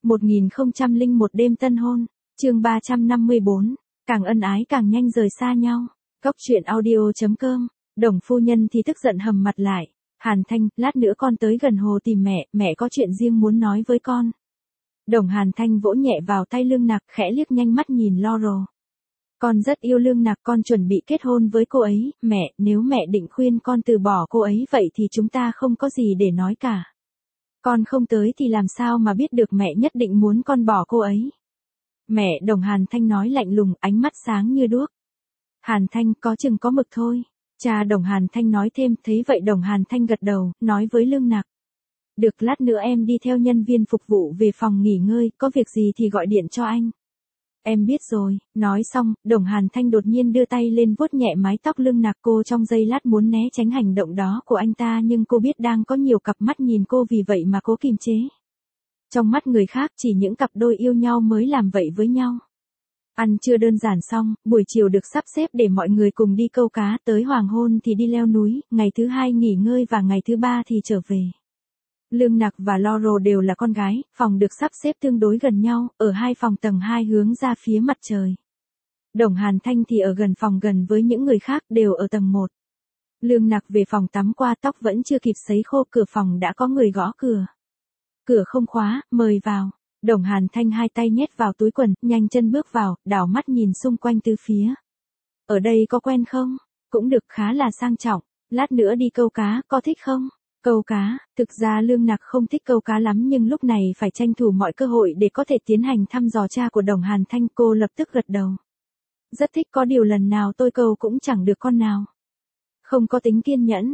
1001 đêm tân hôn, chương 354, càng ân ái càng nhanh rời xa nhau. Cóc truyện audio.com, Đồng phu nhân thì tức giận hầm mặt lại. Hàn Thanh, lát nữa con tới gần hồ tìm mẹ có chuyện riêng muốn nói với con. Đồng Hàn Thanh vỗ nhẹ vào tay Lương Nặc, khẽ liếc nhanh mắt nhìn Laurel. Con rất yêu Lương Nặc, con chuẩn bị kết hôn với cô ấy, nếu mẹ định khuyên con từ bỏ cô ấy vậy thì chúng ta không có gì để nói cả. Con không tới thì làm sao mà biết được mẹ nhất định muốn con bỏ cô ấy. Mẹ, Đồng Hàn Thanh nói lạnh lùng, ánh mắt sáng như đuốc. Hàn Thanh, có chừng có mực thôi. Cha Đồng Hàn Thanh nói thêm, thấy vậy Đồng Hàn Thanh gật đầu, nói với Lương Nặc. Được, lát nữa em đi theo nhân viên phục vụ về phòng nghỉ ngơi, có việc gì thì gọi điện cho anh. Em biết rồi. Nói xong, Đồng Hàn Thanh đột nhiên đưa tay lên vuốt nhẹ mái tóc Lương Nặc. Cô trong giây lát muốn né tránh hành động đó của anh ta, nhưng cô biết đang có nhiều cặp mắt nhìn cô, vì vậy mà cố kìm chế. Trong mắt người khác chỉ những cặp đôi yêu nhau mới làm vậy với nhau. Ăn trưa đơn giản xong, buổi chiều được sắp xếp để mọi người cùng đi câu cá, tới hoàng hôn thì đi leo núi, ngày thứ hai nghỉ ngơi và ngày thứ ba thì trở về. Lương Nặc và Laurel đều là con gái, phòng được sắp xếp tương đối gần nhau, ở hai phòng tầng 2 hướng ra phía mặt trời. Đồng Hàn Thanh thì ở gần phòng gần với những người khác, đều ở tầng 1. Lương Nặc về phòng tắm qua, tóc vẫn chưa kịp sấy khô, cửa phòng đã có người gõ cửa. Cửa không khóa, mời vào. Đồng Hàn Thanh hai tay nhét vào túi quần, nhanh chân bước vào, đảo mắt nhìn xung quanh tứ phía. Ở đây có quen không? Cũng được, khá là sang trọng. Lát nữa đi câu cá, có thích không? Câu cá, thực ra Lương Nặc không thích câu cá lắm, nhưng lúc này phải tranh thủ mọi cơ hội để có thể tiến hành thăm dò cha của Đồng Hàn Thanh. Cô lập tức gật đầu. Rất thích, có điều lần nào tôi câu cũng chẳng được con nào. Không có tính kiên nhẫn.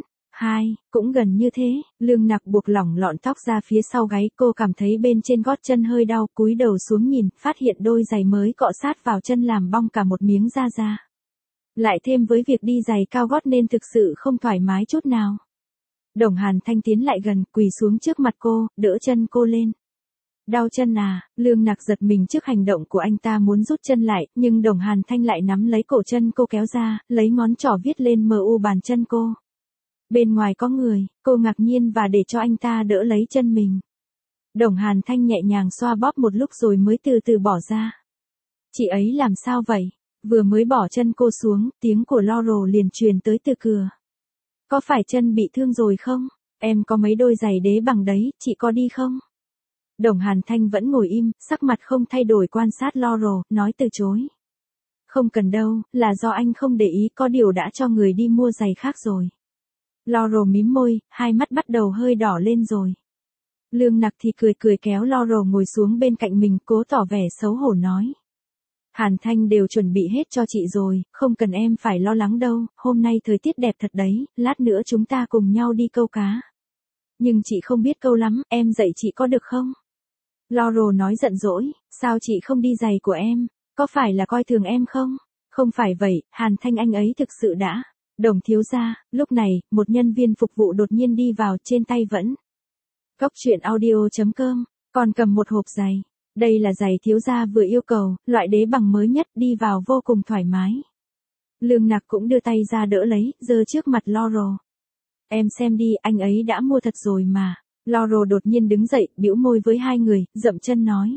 Cũng gần như thế. Lương Nặc buộc lỏng lọn tóc ra phía sau gáy, cô cảm thấy bên trên gót chân hơi đau, cúi đầu xuống nhìn, phát hiện đôi giày mới cọ sát vào chân làm bong cả một miếng da ra. Lại thêm với việc đi giày cao gót nên thực sự không thoải mái chút nào. Đồng Hàn Thanh tiến lại gần, quỳ xuống trước mặt cô, đỡ chân cô lên. Đau chân à? Lương Nặc giật mình trước hành động của anh ta, muốn rút chân lại, nhưng Đồng Hàn Thanh lại nắm lấy cổ chân cô kéo ra, lấy ngón trỏ viết lên MU bàn chân cô. Bên ngoài có người, cô ngạc nhiên và để cho anh ta đỡ lấy chân mình. Đồng Hàn Thanh nhẹ nhàng xoa bóp một lúc rồi mới từ từ bỏ ra. Chị ấy làm sao vậy? Vừa mới bỏ chân cô xuống, tiếng của Laurel liền truyền tới từ cửa. Có phải chân bị thương rồi không? Em có mấy đôi giày đế bằng đấy, chị có đi không? Đồng Hàn Thanh vẫn ngồi im, sắc mặt không thay đổi quan sát Laurel, nói từ chối. Không cần đâu, là do anh không để ý, có điều đã cho người đi mua giày khác rồi. Laurel mím môi, hai mắt bắt đầu hơi đỏ lên rồi. Lương Nặc thì cười kéo Laurel ngồi xuống bên cạnh mình, cố tỏ vẻ xấu hổ nói. Hàn Thanh đều chuẩn bị hết cho chị rồi, không cần em phải lo lắng đâu, hôm nay thời tiết đẹp thật đấy, lát nữa chúng ta cùng nhau đi câu cá. Nhưng chị không biết câu lắm, em dạy chị có được không? Laurel nói giận dỗi, sao chị không đi giày của em, có phải là coi thường em không? Không phải vậy, Hàn Thanh anh ấy thực sự đã. Đồng thiếu gia, lúc này, một nhân viên phục vụ đột nhiên đi vào, trên tay vẫn. Cóc truyện audio.com, còn cầm một hộp giày. Đây là giày thiếu gia vừa yêu cầu, loại đế bằng mới nhất, đi vào vô cùng thoải mái. Lương Nặc cũng đưa tay ra đỡ lấy, giơ trước mặt Laurel. Em xem đi, anh ấy đã mua thật rồi mà. Laurel đột nhiên đứng dậy, bĩu môi với hai người, dậm chân nói.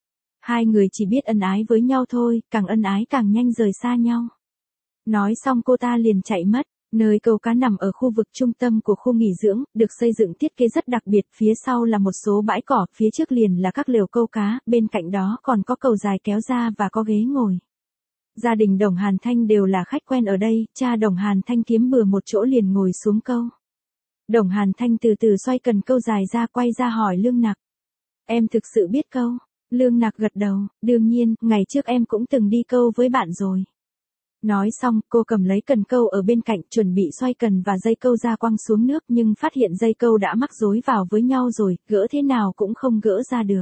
Hai người chỉ biết ân ái với nhau thôi, càng ân ái càng nhanh rời xa nhau. Nói xong cô ta liền chạy mất. Nơi câu cá nằm ở khu vực trung tâm của khu nghỉ dưỡng, được xây dựng thiết kế rất đặc biệt, phía sau là một số bãi cỏ, phía trước liền là các lều câu cá, bên cạnh đó còn có cầu dài kéo ra và có ghế ngồi. Gia đình Đồng Hàn Thanh đều là khách quen ở đây, cha Đồng Hàn Thanh kiếm bừa một chỗ liền ngồi xuống câu. Đồng Hàn Thanh từ từ xoay cần câu dài ra, quay ra hỏi Lương Nặc. Em thực sự biết câu? Lương Nặc gật đầu, đương nhiên, ngày trước em cũng từng đi câu với bạn rồi. Nói xong, cô cầm lấy cần câu ở bên cạnh, chuẩn bị xoay cần và dây câu ra quăng xuống nước, nhưng phát hiện dây câu đã mắc rối vào với nhau rồi, gỡ thế nào cũng không gỡ ra được.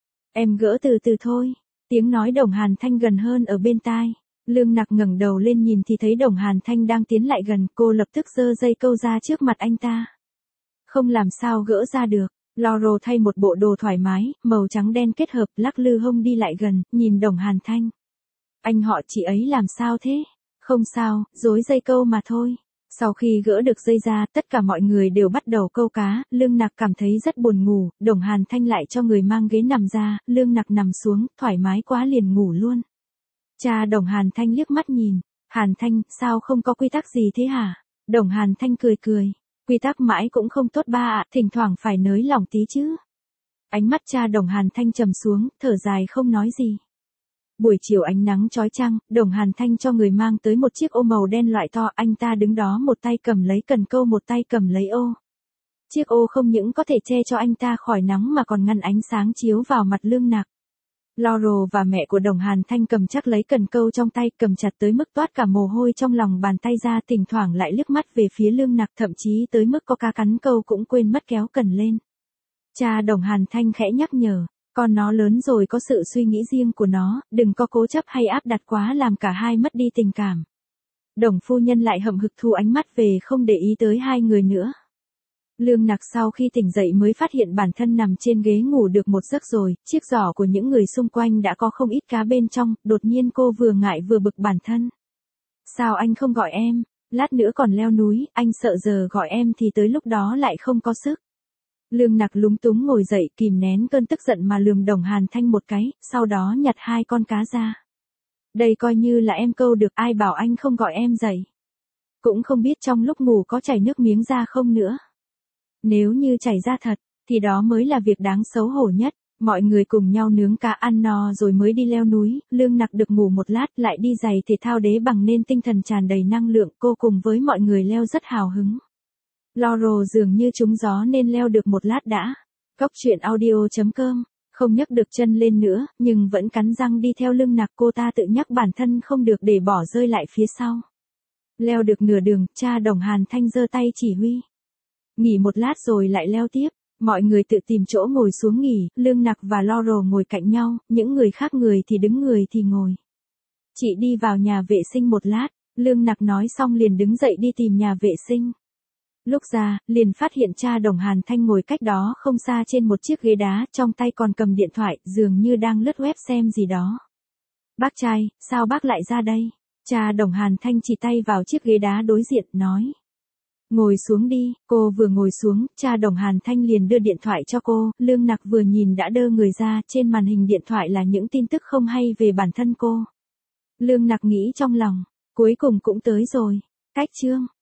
Em gỡ từ từ thôi. Tiếng nói Đồng Hàn Thanh gần hơn ở bên tai. Lương Nặc ngẩng đầu lên nhìn thì thấy Đồng Hàn Thanh đang tiến lại gần, cô lập tức giơ dây câu ra trước mặt anh ta. Không làm sao gỡ ra được. Laurel thay một bộ đồ thoải mái, màu trắng đen kết hợp, lắc lư hông đi lại gần, nhìn Đồng Hàn Thanh. Anh họ chị ấy làm sao thế? Không sao, rối dây câu mà thôi. Sau khi gỡ được dây ra, tất cả mọi người đều bắt đầu câu cá, Lương Nặc cảm thấy rất buồn ngủ, Đồng Hàn Thanh lại cho người mang ghế nằm ra, Lương Nặc nằm xuống, thoải mái quá liền ngủ luôn. Cha Đồng Hàn Thanh liếc mắt nhìn, Hàn Thanh, sao không có quy tắc gì thế hả? Đồng Hàn Thanh cười cười, quy tắc mãi cũng không tốt ba ạ, thỉnh thoảng phải nới lỏng tí chứ. Ánh mắt cha Đồng Hàn Thanh trầm xuống, thở dài không nói gì. Buổi chiều ánh nắng chói chang, Đồng Hàn Thanh cho người mang tới một chiếc ô màu đen loại to, anh ta đứng đó một tay cầm lấy cần câu một tay cầm lấy ô. Chiếc ô không những có thể che cho anh ta khỏi nắng mà còn ngăn ánh sáng chiếu vào mặt Lương Nặc. Laurel và mẹ của Đồng Hàn Thanh cầm chắc lấy cần câu trong tay, cầm chặt tới mức toát cả mồ hôi trong lòng bàn tay ra, thỉnh thoảng lại liếc mắt về phía Lương Nặc, thậm chí tới mức có cá cắn câu cũng quên mất kéo cần lên. Cha Đồng Hàn Thanh khẽ nhắc nhở, con nó lớn rồi có sự suy nghĩ riêng của nó, đừng có cố chấp hay áp đặt quá làm cả hai mất đi tình cảm. Đồng phu nhân lại hậm hực thu ánh mắt về không để ý tới hai người nữa. Lương Nặc sau khi tỉnh dậy mới phát hiện bản thân nằm trên ghế ngủ được một giấc rồi, chiếc giỏ của những người xung quanh đã có không ít cá bên trong, đột nhiên cô vừa ngại vừa bực bản thân. Sao anh không gọi em, lát nữa còn leo núi, anh sợ giờ gọi em thì tới lúc đó lại không có sức. Lương Nặc lúng túng ngồi dậy kìm nén cơn tức giận mà lườm Đồng Hàn Thanh một cái, sau đó nhặt hai con cá ra. Đây coi như là em câu được, ai bảo anh không gọi em dậy. Cũng không biết trong lúc ngủ có chảy nước miếng ra không nữa. Nếu như chảy ra thật, thì đó mới là việc đáng xấu hổ nhất. Mọi người cùng nhau nướng cá ăn no rồi mới đi leo núi, Lương Nặc được ngủ một lát lại đi giày thể thao đế bằng nên tinh thần tràn đầy năng lượng, cô cùng với mọi người leo rất hào hứng. Laurel dường như trúng gió nên leo được một lát đã. Cóc truyện audio.com, không nhấc được chân lên nữa, nhưng vẫn cắn răng đi theo Lương Nặc, cô ta tự nhắc bản thân không được để bỏ rơi lại phía sau. Leo được nửa đường, cha Đồng Hàn Thanh giơ tay chỉ huy. Nghỉ một lát rồi lại leo tiếp, mọi người tự tìm chỗ ngồi xuống nghỉ, Lương Nặc và Laurel ngồi cạnh nhau, những người khác người thì đứng người thì ngồi. Chị đi vào nhà vệ sinh một lát, Lương Nặc nói xong liền đứng dậy đi tìm nhà vệ sinh. Lúc ra, liền phát hiện cha Đồng Hàn Thanh ngồi cách đó không xa trên một chiếc ghế đá, trong tay còn cầm điện thoại, dường như đang lướt web xem gì đó. Bác trai, sao bác lại ra đây? Cha Đồng Hàn Thanh chỉ tay vào chiếc ghế đá đối diện, nói. Ngồi xuống đi, cô vừa ngồi xuống, cha Đồng Hàn Thanh liền đưa điện thoại cho cô, Lương Nặc vừa nhìn đã đơ người ra, trên màn hình điện thoại là những tin tức không hay về bản thân cô. Lương Nặc nghĩ trong lòng, cuối cùng cũng tới rồi, cách chương.